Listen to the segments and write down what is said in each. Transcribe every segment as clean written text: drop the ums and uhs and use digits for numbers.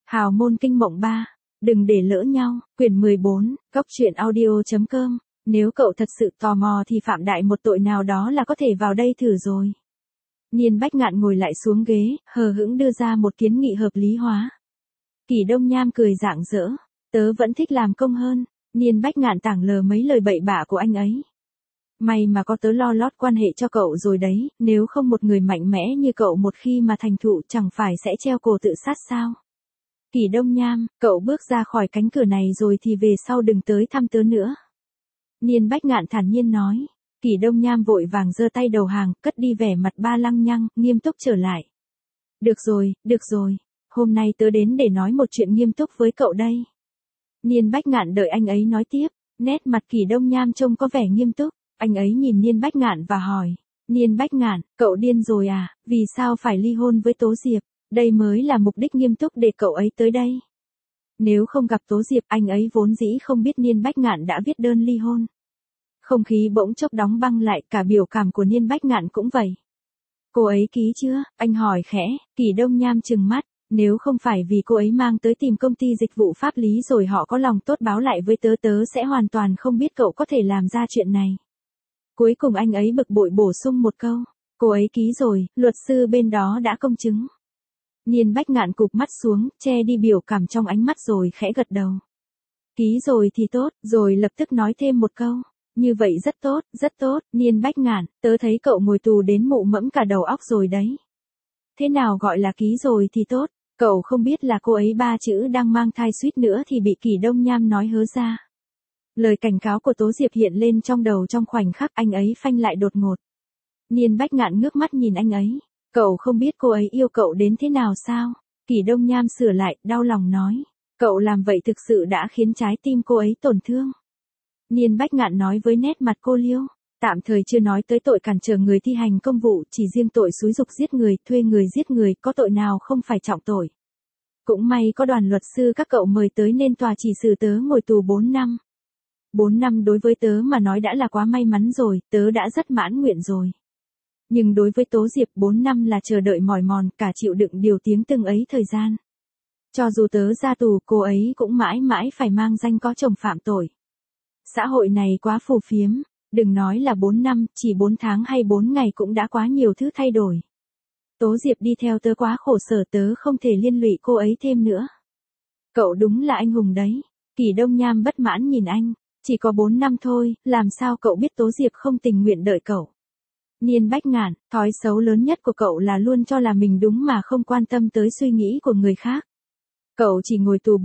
Hào môn kinh mộng 3. Đừng để lỡ nhau. Quyển 14. Góc truyện audio.com. Nếu cậu thật sự tò mò thì phạm đại một tội nào đó là có thể vào đây thử rồi. Niên Bách Ngạn ngồi lại xuống ghế, hờ hững đưa ra một kiến nghị hợp lý hóa. Kỷ Đông Nham cười rạng rỡ. Tớ vẫn thích làm công hơn. Niên Bách Ngạn tảng lờ mấy lời bậy bạ của anh ấy. May mà có tớ lo lót quan hệ cho cậu rồi đấy, nếu không một người mạnh mẽ như cậu một khi mà thành thụ chẳng phải sẽ treo cổ tự sát sao. Kỷ Đông Nham, cậu bước ra khỏi cánh cửa này rồi thì về sau đừng tới thăm tớ nữa. Niên Bách Ngạn thản nhiên nói. Kỷ Đông Nham vội vàng giơ tay đầu hàng, cất đi vẻ mặt ba lăng nhăng, nghiêm túc trở lại. Được rồi, hôm nay tớ đến để nói một chuyện nghiêm túc với cậu đây. Niên Bách Ngạn đợi anh ấy nói tiếp, nét mặt Kỷ Đông Nham trông có vẻ nghiêm túc, anh ấy nhìn Niên Bách Ngạn và hỏi. Niên Bách Ngạn, cậu điên rồi à, vì sao phải ly hôn với Tố Diệp? Đây mới là mục đích nghiêm túc để cậu ấy tới đây. Nếu không gặp Tố Diệp, anh ấy vốn dĩ không biết Niên Bách Ngạn đã viết đơn ly hôn. Không khí bỗng chốc đóng băng lại, cả biểu cảm của Niên Bách Ngạn cũng vậy. Cô ấy ký chưa? Anh hỏi khẽ. Kỷ Đông Nham trừng mắt. Nếu không phải vì cô ấy mang tới tìm công ty dịch vụ pháp lý rồi họ có lòng tốt báo lại với tớ, tớ sẽ hoàn toàn không biết cậu có thể làm ra chuyện này. Cuối cùng anh ấy bực bội bổ sung một câu. Cô ấy ký rồi, luật sư bên đó đã công chứng. Niên Bách Ngạn cụp mắt xuống, che đi biểu cảm trong ánh mắt rồi khẽ gật đầu. Ký rồi thì tốt, rồi lập tức nói thêm một câu. Như vậy rất tốt, Niên Bách Ngạn, tớ thấy cậu ngồi tù đến mụ mẫm cả đầu óc rồi đấy. Thế nào gọi là ký rồi thì tốt, cậu không biết là cô ấy 3 chữ đang mang thai suýt nữa thì bị Kỷ Đông Nham nói hớ ra. Lời cảnh cáo của Tố Diệp hiện lên trong đầu trong khoảnh khắc, anh ấy phanh lại đột ngột. Niên Bách Ngạn ngước mắt nhìn anh ấy. Cậu không biết cô ấy yêu cậu đến thế nào sao? Kỷ Đông Nham sửa lại, đau lòng nói. Cậu làm vậy thực sự đã khiến trái tim cô ấy tổn thương. Niên Bách Ngạn nói với nét mặt cô liêu. Tạm thời chưa nói tới tội cản trở người thi hành công vụ, chỉ riêng tội xúi giục giết người, thuê người giết người, có tội nào không phải trọng tội. Cũng may có đoàn luật sư các cậu mời tới nên tòa chỉ xử tớ ngồi tù 4 năm. 4 năm đối với tớ mà nói đã là quá may mắn rồi, tớ đã rất mãn nguyện rồi. Nhưng đối với Tố Diệp 4 năm là chờ đợi mỏi mòn, cả chịu đựng điều tiếng từng ấy thời gian. Cho dù tớ ra tù, cô ấy cũng mãi mãi phải mang danh có chồng phạm tội. Xã hội này quá phù phiếm, đừng nói là 4 năm, chỉ 4 tháng hay 4 ngày cũng đã quá nhiều thứ thay đổi. Tố Diệp đi theo tớ quá khổ sở, tớ không thể liên lụy cô ấy thêm nữa. Cậu đúng là anh hùng đấy. Kỷ Đông Nham bất mãn nhìn anh, chỉ có 4 năm thôi, làm sao cậu biết Tố Diệp không tình nguyện đợi cậu. Niên Bách Ngạn, thói xấu lớn nhất của cậu là luôn cho là mình đúng mà không quan tâm tới suy nghĩ của người khác. Cậu chỉ ngồi tù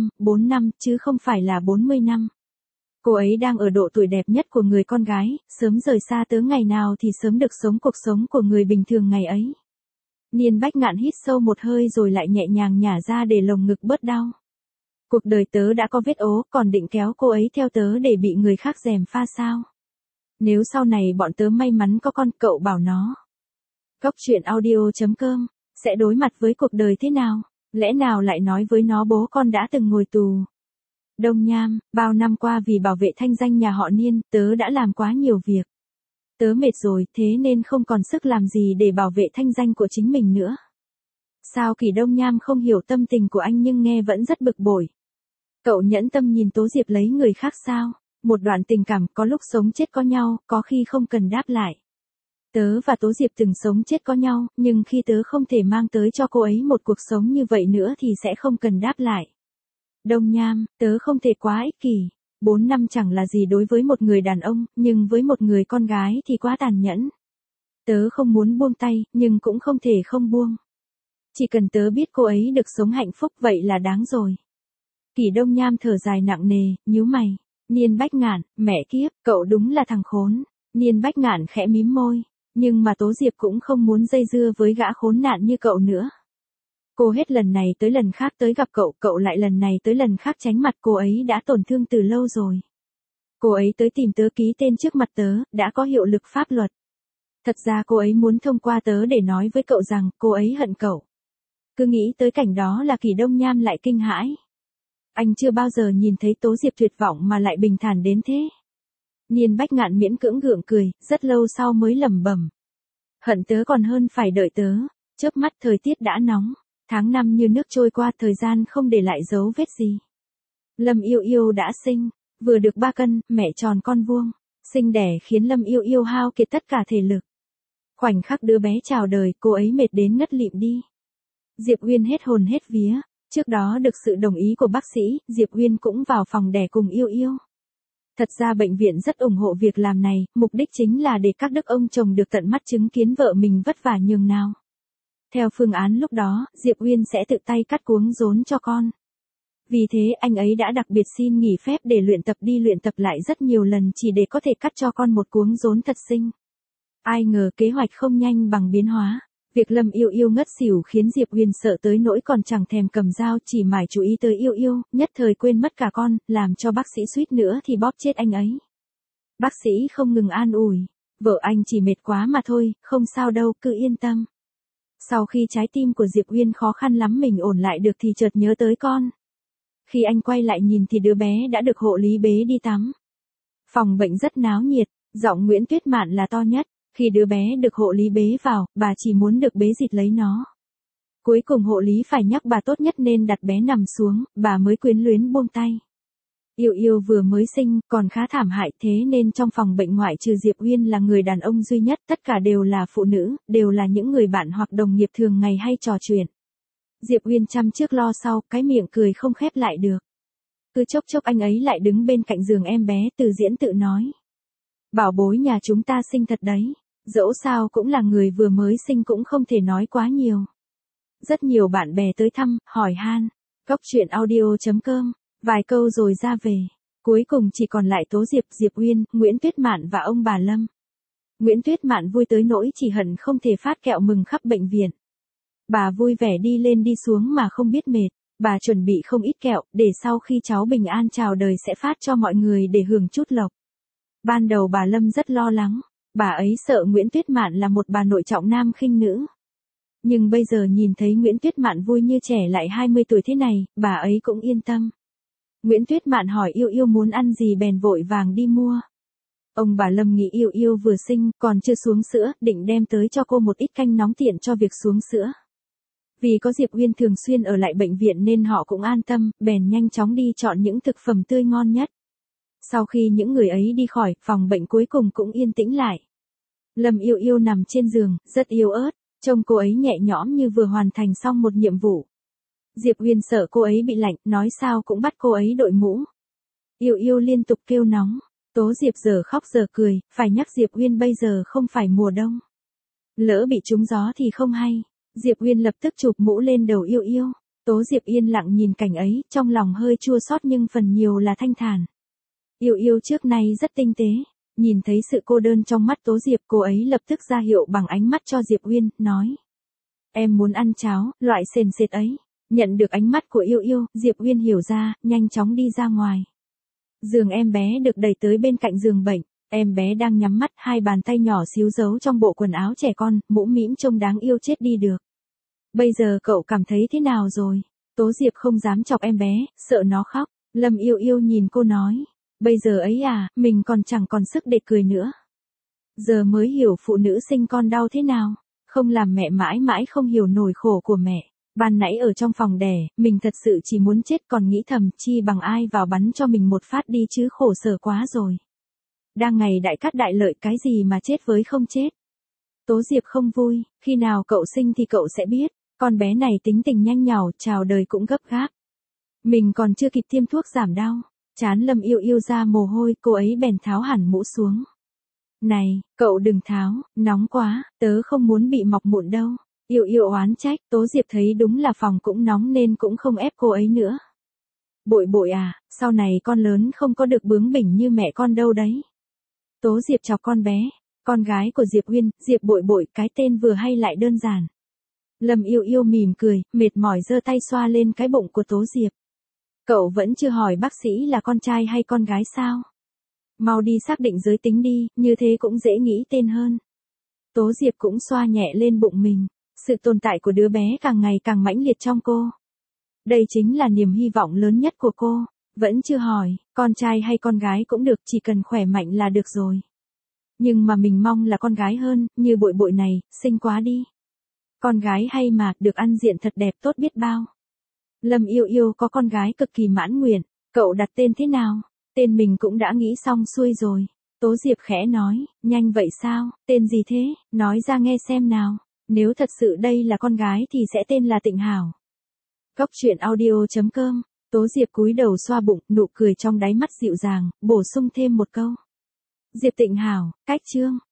4 năm, chứ không phải là 40 năm. Cô ấy đang ở độ tuổi đẹp nhất của người con gái, sớm rời xa tớ ngày nào thì sớm được sống cuộc sống của người bình thường ngày ấy. Niên Bách Ngạn hít sâu một hơi rồi lại nhẹ nhàng nhả ra để lồng ngực bớt đau. Cuộc đời tớ đã có vết ố, còn định kéo cô ấy theo tớ để bị người khác gièm pha sao? Nếu sau này bọn tớ may mắn có con, cậu bảo nó. Góc truyện audio.com sẽ đối mặt với cuộc đời thế nào? Lẽ nào lại nói với nó bố con đã từng ngồi tù? Đông Nham, bao năm qua vì bảo vệ thanh danh nhà họ Niên, tớ đã làm quá nhiều việc. Tớ mệt rồi, thế nên không còn sức làm gì để bảo vệ thanh danh của chính mình nữa. Sao Kỷ Đông Nham không hiểu tâm tình của anh nhưng nghe vẫn rất bực bội. Cậu nhẫn tâm nhìn Tố Diệp lấy người khác sao? Một đoạn tình cảm có lúc sống chết có nhau, có khi không cần đáp lại. Tớ và Tố Diệp từng sống chết có nhau, nhưng khi tớ không thể mang tới cho cô ấy một cuộc sống như vậy nữa thì sẽ không cần đáp lại. Đông Nham, tớ không thể quá ích kỷ. 4 năm chẳng là gì đối với một người đàn ông, nhưng với một người con gái thì quá tàn nhẫn. Tớ không muốn buông tay, nhưng cũng không thể không buông. Chỉ cần tớ biết cô ấy được sống hạnh phúc vậy là đáng rồi. Kỷ Đông Nham thở dài nặng nề, nhíu mày. Niên Bách Ngạn, mẹ kiếp, cậu đúng là thằng khốn. Niên Bách Ngạn khẽ mím môi. Nhưng mà Tố Diệp cũng không muốn dây dưa với gã khốn nạn như cậu nữa. Cô hết lần này tới lần khác tới gặp cậu, cậu lại lần này tới lần khác tránh mặt, cô ấy đã tổn thương từ lâu rồi. Cô ấy tới tìm tớ ký tên trước mặt tớ, đã có hiệu lực pháp luật. Thật ra cô ấy muốn thông qua tớ để nói với cậu rằng cô ấy hận cậu. Cứ nghĩ tới cảnh đó là Kỷ Đông Nham lại kinh hãi. Anh chưa bao giờ nhìn thấy Tố Diệp tuyệt vọng mà lại bình thản đến thế. Niên Bách Ngạn miễn cưỡng gượng cười, rất lâu sau mới lẩm bẩm. Hận tớ còn hơn phải đợi tớ. Chớp mắt thời tiết đã nóng. Tháng năm như nước trôi qua, thời gian không để lại dấu vết gì. Lâm Yêu Yêu đã sinh, vừa được 3 cân, mẹ tròn con vuông. Sinh đẻ khiến Lâm Yêu Yêu hao kiệt tất cả thể lực. Khoảnh khắc đứa bé chào đời, cô ấy mệt đến ngất lịm đi. Diệp Uyên hết hồn hết vía. Trước đó được sự đồng ý của bác sĩ, Diệp Uyên cũng vào phòng đẻ cùng Yêu Yêu. Thật ra bệnh viện rất ủng hộ việc làm này, mục đích chính là để các đức ông chồng được tận mắt chứng kiến vợ mình vất vả nhường nào. Theo phương án lúc đó, Diệp Uyên sẽ tự tay cắt cuống rốn cho con. Vì thế anh ấy đã đặc biệt xin nghỉ phép để luyện tập lại rất nhiều lần chỉ để có thể cắt cho con một cuống rốn thật xinh. Ai ngờ kế hoạch không nhanh bằng biến hóa. Việc Lâm Yêu Yêu ngất xỉu khiến Diệp Uyên sợ tới nỗi còn chẳng thèm cầm dao, chỉ mải chú ý tới Yêu Yêu, nhất thời quên mất cả con, làm cho bác sĩ suýt nữa thì bóp chết anh ấy. Bác sĩ không ngừng an ủi, vợ anh chỉ mệt quá mà thôi, không sao đâu, cứ yên tâm. Sau khi trái tim của Diệp Uyên khó khăn lắm mình ổn lại được thì chợt nhớ tới con. Khi anh quay lại nhìn thì đứa bé đã được hộ lý bế đi tắm. Phòng bệnh rất náo nhiệt, giọng Nguyễn Tuyết Mạn là to nhất. Khi đứa bé được hộ lý bế vào, bà chỉ muốn được bế dịt lấy nó. Cuối cùng hộ lý phải nhắc bà tốt nhất nên đặt bé nằm xuống, bà mới quyến luyến buông tay. Yêu Yêu vừa mới sinh, còn khá thảm hại, thế nên trong phòng bệnh ngoại trừ Diệp Uyên là người đàn ông duy nhất, tất cả đều là phụ nữ, đều là những người bạn hoặc đồng nghiệp thường ngày hay trò chuyện. Diệp Uyên chăm trước lo sau, cái miệng cười không khép lại được. Cứ chốc chốc anh ấy lại đứng bên cạnh giường em bé, từ diễn tự nói. Bảo bối nhà chúng ta xinh thật đấy. Dẫu sao cũng là người vừa mới sinh cũng không thể nói quá nhiều. Rất nhiều bạn bè tới thăm, hỏi han. Góc chuyện audio.com. Vài câu rồi ra về. Cuối cùng chỉ còn lại Tố Diệp, Diệp Uyên, Nguyễn Tuyết Mạn và ông bà Lâm. Nguyễn Tuyết Mạn vui tới nỗi chỉ hận không thể phát kẹo mừng khắp bệnh viện. Bà vui vẻ đi lên đi xuống mà không biết mệt. Bà chuẩn bị không ít kẹo, để sau khi cháu bình an chào đời sẽ phát cho mọi người để hưởng chút lộc. Ban đầu bà Lâm rất lo lắng. Bà ấy sợ Nguyễn Tuyết Mạn là một bà nội trọng nam khinh nữ. Nhưng bây giờ nhìn thấy Nguyễn Tuyết Mạn vui như trẻ lại 20 tuổi thế này, bà ấy cũng yên tâm. Nguyễn Tuyết Mạn hỏi Yêu Yêu muốn ăn gì bèn vội vàng đi mua. Ông bà Lâm nghĩ Yêu Yêu vừa sinh, còn chưa xuống sữa, định đem tới cho cô một ít canh nóng tiện cho việc xuống sữa. Vì có Diệp Uyên thường xuyên ở lại bệnh viện nên họ cũng an tâm, bèn nhanh chóng đi chọn những thực phẩm tươi ngon nhất. Sau khi những người ấy đi khỏi, phòng bệnh cuối cùng cũng yên tĩnh lại. Lâm Yêu Yêu nằm trên giường, rất yếu ớt, trông cô ấy nhẹ nhõm như vừa hoàn thành xong một nhiệm vụ. Diệp Uyên sợ cô ấy bị lạnh, nói sao cũng bắt cô ấy đội mũ. Yêu Yêu liên tục kêu nóng, Tố Diệp giờ khóc giờ cười, phải nhắc Diệp Uyên bây giờ không phải mùa đông. Lỡ bị trúng gió thì không hay. Diệp Uyên lập tức chụp mũ lên đầu Yêu Yêu. Tố Diệp yên lặng nhìn cảnh ấy, trong lòng hơi chua xót nhưng phần nhiều là thanh thản. Yêu Yêu trước nay rất tinh tế, nhìn thấy sự cô đơn trong mắt Tố Diệp, cô ấy lập tức ra hiệu bằng ánh mắt cho Diệp Uyên, nói. Em muốn ăn cháo, loại sền sệt ấy. Nhận được ánh mắt của Yêu Yêu, Diệp Uyên hiểu ra, nhanh chóng đi ra ngoài. Giường em bé được đẩy tới bên cạnh giường bệnh, em bé đang nhắm mắt, hai bàn tay nhỏ xíu giấu trong bộ quần áo trẻ con, mũm mĩm trông đáng yêu chết đi được. Bây giờ cậu cảm thấy thế nào rồi? Tố Diệp không dám chọc em bé, sợ nó khóc. Lâm Yêu Yêu nhìn cô nói. Bây giờ ấy à, mình còn chẳng còn sức để cười nữa. Giờ mới hiểu phụ nữ sinh con đau thế nào. Không làm mẹ mãi mãi không hiểu nổi khổ của mẹ. Ban nãy ở trong phòng đẻ, mình thật sự chỉ muốn chết, còn nghĩ thầm chi bằng ai vào bắn cho mình một phát đi chứ, khổ sở quá rồi. Đang ngày đại cát đại lợi, cái gì mà chết với không chết. Tố Diệp không vui, khi nào cậu sinh thì cậu sẽ biết. Con bé này tính tình nhanh nhảu, chào đời cũng gấp gáp. Mình còn chưa kịp tiêm thuốc giảm đau. Chán Lâm Yêu Yêu ra mồ hôi, cô ấy bèn tháo hẳn mũ xuống. Này, cậu đừng tháo, nóng quá, tớ không muốn bị mọc mụn đâu. Yêu Yêu oán trách, Tố Diệp thấy đúng là phòng cũng nóng nên cũng không ép cô ấy nữa. Bội bội à, sau này con lớn không có được bướng bỉnh như mẹ con đâu đấy. Tố Diệp chọc con bé, con gái của Diệp Uyên, Diệp Bội Bội, cái tên vừa hay lại đơn giản. Lâm Yêu Yêu mỉm cười, mệt mỏi giơ tay xoa lên cái bụng của Tố Diệp. Cậu vẫn chưa hỏi bác sĩ là con trai hay con gái sao? Mau đi xác định giới tính đi, như thế cũng dễ nghĩ tên hơn. Tố Diệp cũng xoa nhẹ lên bụng mình. Sự tồn tại của đứa bé càng ngày càng mãnh liệt trong cô. Đây chính là niềm hy vọng lớn nhất của cô. Vẫn chưa hỏi, con trai hay con gái cũng được, chỉ cần khỏe mạnh là được rồi. Nhưng mà mình mong là con gái hơn, như Bội Bội này, xinh quá đi. Con gái hay mà, được ăn diện thật đẹp tốt biết bao. Lâm Yêu Yêu có con gái cực kỳ mãn nguyện, cậu đặt tên thế nào? Tên mình cũng đã nghĩ xong xuôi rồi. Tố Diệp khẽ nói, nhanh vậy sao, tên gì thế, nói ra nghe xem nào. Nếu thật sự đây là con gái thì sẽ tên là Tịnh Hảo. Cốc truyện audio.com. Tố Diệp cúi đầu xoa bụng, nụ cười trong đáy mắt dịu dàng, bổ sung thêm một câu. Diệp Tịnh Hảo, cách chương.